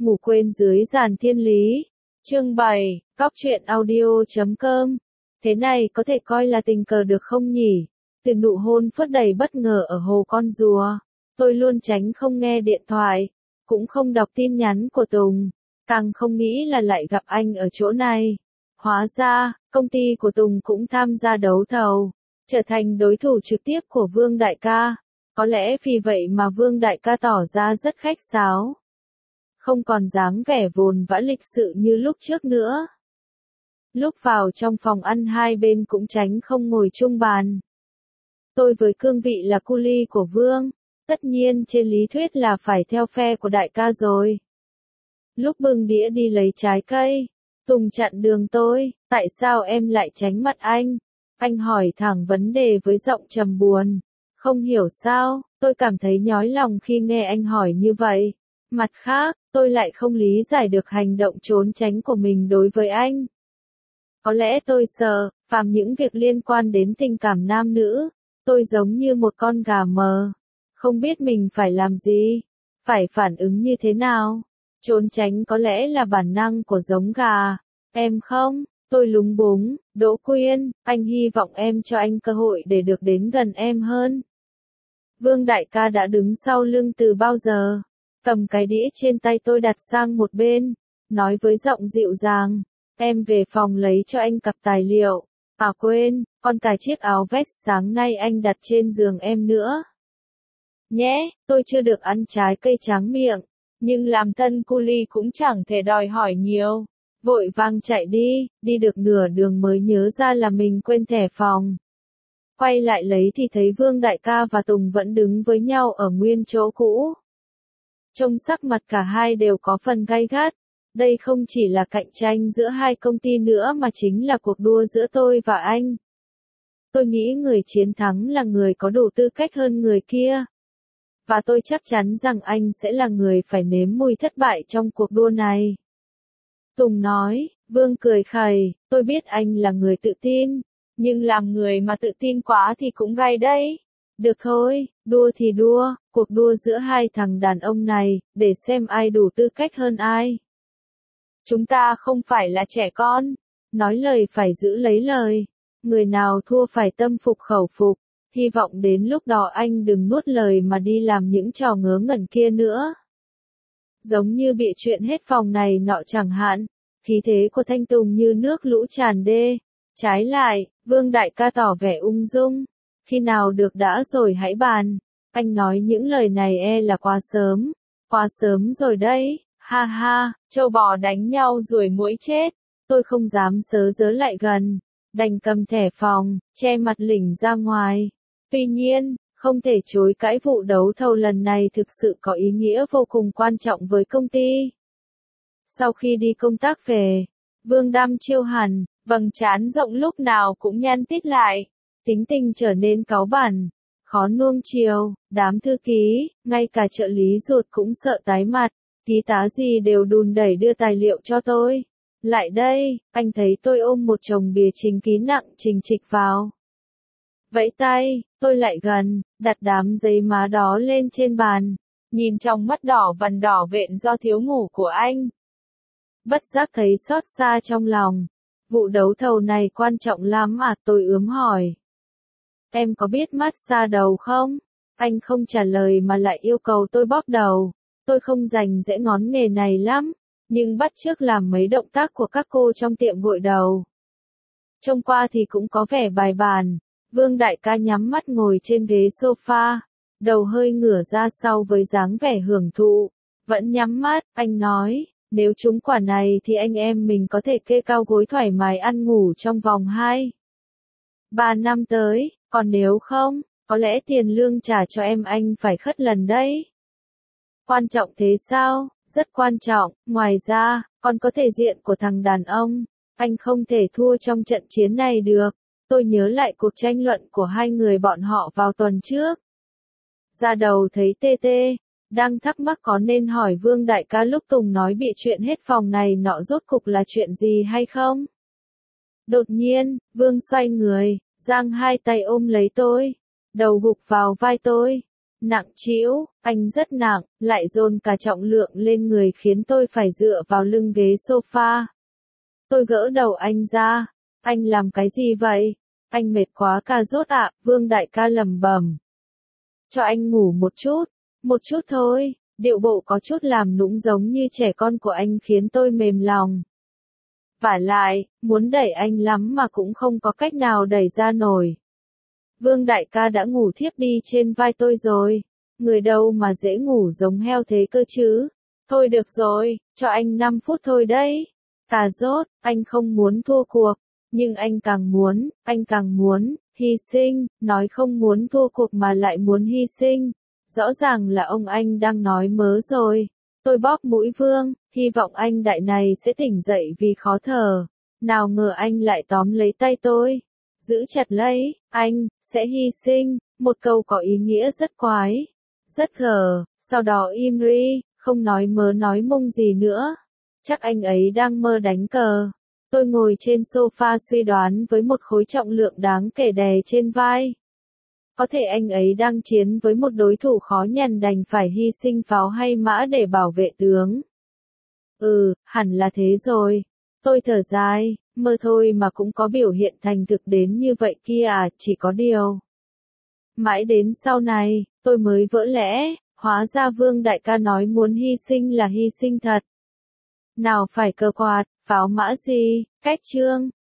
Ngủ quên dưới giàn thiên lý. Chương 7, Cóc truyện audio.com. Thế này có thể coi là tình cờ được không nhỉ? Từ nụ hôn phớt đầy bất ngờ ở hồ con rùa, tôi luôn tránh không nghe điện thoại, cũng không đọc tin nhắn của Tùng, càng không nghĩ là lại gặp anh ở chỗ này. Hóa ra, công ty của Tùng cũng tham gia đấu thầu, trở thành đối thủ trực tiếp của Vương Đại ca. Có lẽ vì vậy mà Vương Đại ca tỏ ra rất khách sáo, không còn dáng vẻ vồn vã lịch sự như lúc trước nữa. Lúc vào trong phòng ăn hai bên cũng tránh không ngồi chung bàn. Tôi với cương vị là cu li của Vương, tất nhiên trên lý thuyết là phải theo phe của đại ca rồi. Lúc bưng đĩa đi lấy trái cây, Tùng chặn đường tôi, tại sao em lại tránh mặt anh? Anh hỏi thẳng vấn đề với giọng trầm buồn. Không hiểu sao, tôi cảm thấy nhói lòng khi nghe anh hỏi như vậy. Mặt khác, tôi lại không lý giải được hành động trốn tránh của mình đối với anh. Có lẽ tôi sợ, phàm những việc liên quan đến tình cảm nam nữ, tôi giống như một con gà mờ, không biết mình phải làm gì, phải phản ứng như thế nào. Trốn tránh có lẽ là bản năng của giống gà. Em không, tôi lúng búng. Đỗ Quyên, anh hy vọng em cho anh cơ hội để được đến gần em hơn. Vương Đại ca đã đứng sau lưng từ bao giờ, cầm cái đĩa trên tay tôi đặt sang một bên, nói với giọng dịu dàng, em về phòng lấy cho anh cặp tài liệu. À quên, còn cả chiếc áo vest sáng nay anh đặt trên giường em nữa. Nhé, tôi chưa được ăn trái cây tráng miệng, nhưng làm thân cu li cũng chẳng thể đòi hỏi nhiều. Vội vàng chạy đi được nửa đường mới nhớ ra là mình quên thẻ phòng. Quay lại lấy thì thấy Vương Đại ca và Tùng vẫn đứng với nhau ở nguyên chỗ cũ. Trông sắc mặt cả hai đều có phần gay gắt. Đây không chỉ là cạnh tranh giữa hai công ty nữa mà chính là cuộc đua giữa tôi và anh. Tôi nghĩ người chiến thắng là người có đủ tư cách hơn người kia. Và tôi chắc chắn rằng anh sẽ là người phải nếm mùi thất bại trong cuộc đua này. Tùng nói, Vương cười khẩy, tôi biết anh là người tự tin, nhưng làm người mà tự tin quá thì cũng gay đấy. Được thôi, đua thì đua, cuộc đua giữa hai thằng đàn ông này, để xem ai đủ tư cách hơn ai. Chúng ta không phải là trẻ con, nói lời phải giữ lấy lời, người nào thua phải tâm phục khẩu phục, hy vọng đến lúc đó anh đừng nuốt lời mà đi làm những trò ngớ ngẩn kia nữa. Giống như bị chuyện hết phòng này nọ chẳng hạn, khí thế của Thanh Tùng như nước lũ tràn đê. Trái lại, Vương Đại ca tỏ vẻ ung dung, khi nào được đã rồi hãy bàn. Anh nói những lời này là quá sớm rồi đấy, ha ha, trâu bò đánh nhau ruồi muỗi chết. Tôi không dám dớ lại gần, đành cầm thẻ phòng, che mặt lỉnh ra ngoài. Tuy nhiên, không thể chối cãi vụ đấu thầu lần này thực sự có ý nghĩa vô cùng quan trọng với công ty. Sau khi đi công tác về, Vương đăm chiêu hẳn, vầng trán rộng lúc nào cũng nhăn tít lại, tính tình trở nên cáu bẳn, khó nuông chiều, đám thư ký, ngay cả trợ lý ruột cũng sợ tái mặt, ký tá gì đều đùn đẩy đưa tài liệu cho tôi. Lại đây, anh thấy tôi ôm một chồng bìa trình ký nặng trình trịch vào. Vẫy tay, tôi lại gần, đặt đám giấy má đó lên trên bàn, nhìn trong mắt đỏ vằn đỏ vện do thiếu ngủ của anh. Bất giác thấy xót xa trong lòng. Vụ đấu thầu này quan trọng lắm à, tôi ướm hỏi. Em có biết massage đầu không? Anh không trả lời mà lại yêu cầu tôi bóp đầu. Tôi không rành rẽ ngón nghề này lắm, nhưng bắt chước làm mấy động tác của các cô trong tiệm gội đầu. Trông qua thì cũng có vẻ bài bản. Vương Đại ca nhắm mắt ngồi trên ghế sofa, đầu hơi ngửa ra sau với dáng vẻ hưởng thụ. Vẫn nhắm mắt, anh nói, nếu trúng quả này thì anh em mình có thể kê cao gối thoải mái ăn ngủ trong vòng 2-3 năm tới, còn nếu không, có lẽ tiền lương trả cho em anh phải khất lần đấy. Quan trọng thế sao? Rất quan trọng, ngoài ra, còn có thể diện của thằng đàn ông, anh không thể thua trong trận chiến này được. Tôi nhớ lại cuộc tranh luận của hai người bọn họ vào tuần trước. Ra đầu thấy tê tê, đang thắc mắc có nên hỏi Vương Đại ca lúc Tùng nói bị chuyện hết phòng này nọ rốt cục là chuyện gì hay không. Đột nhiên, Vương xoay người, giang hai tay ôm lấy tôi, đầu gục vào vai tôi, Nặng trĩu, anh rất nặng, lại dồn cả trọng lượng lên người khiến tôi phải dựa vào lưng ghế sofa. Tôi gỡ đầu anh ra. Anh làm cái gì vậy? Anh mệt quá cà rốt ạ, Vương đại ca lẩm bẩm. Cho anh ngủ một chút thôi. Điệu bộ có chút làm nũng giống như trẻ con của anh khiến tôi mềm lòng. Vả lại, muốn đẩy anh lắm mà cũng không có cách nào đẩy ra nổi. Vương đại ca đã ngủ thiếp đi trên vai tôi rồi. Người đâu mà dễ ngủ giống heo thế cơ chứ. Thôi được rồi, cho anh 5 phút thôi đấy. Cà rốt, anh không muốn thua cuộc. Nhưng anh càng muốn, hy sinh, nói không muốn thua cuộc mà lại muốn hy sinh. Rõ ràng là ông anh đang nói mớ rồi. Tôi bóp mũi Vương, hy vọng anh đại này sẽ tỉnh dậy vì khó thở. Nào ngờ anh lại tóm lấy tay tôi. Giữ chặt lấy, anh, sẽ hy sinh, một câu có ý nghĩa rất quái. Rất khờ, sau đó im ri, không nói mớ nói mông gì nữa. Chắc anh ấy đang mơ đánh cờ. Tôi ngồi trên sofa suy đoán với một khối trọng lượng đáng kể đè trên vai. Có thể anh ấy đang chiến với một đối thủ khó nhằn đành phải hy sinh pháo hay mã để bảo vệ tướng. Hẳn là thế rồi. Tôi thở dài, mơ thôi mà cũng có biểu hiện thành thực đến như vậy kia à, chỉ có điều. Mãi đến sau này, tôi mới vỡ lẽ, hóa ra Vương đại ca nói muốn hy sinh là hy sinh thật. Nào phải cờ quạt, pháo mã gì, cách trương,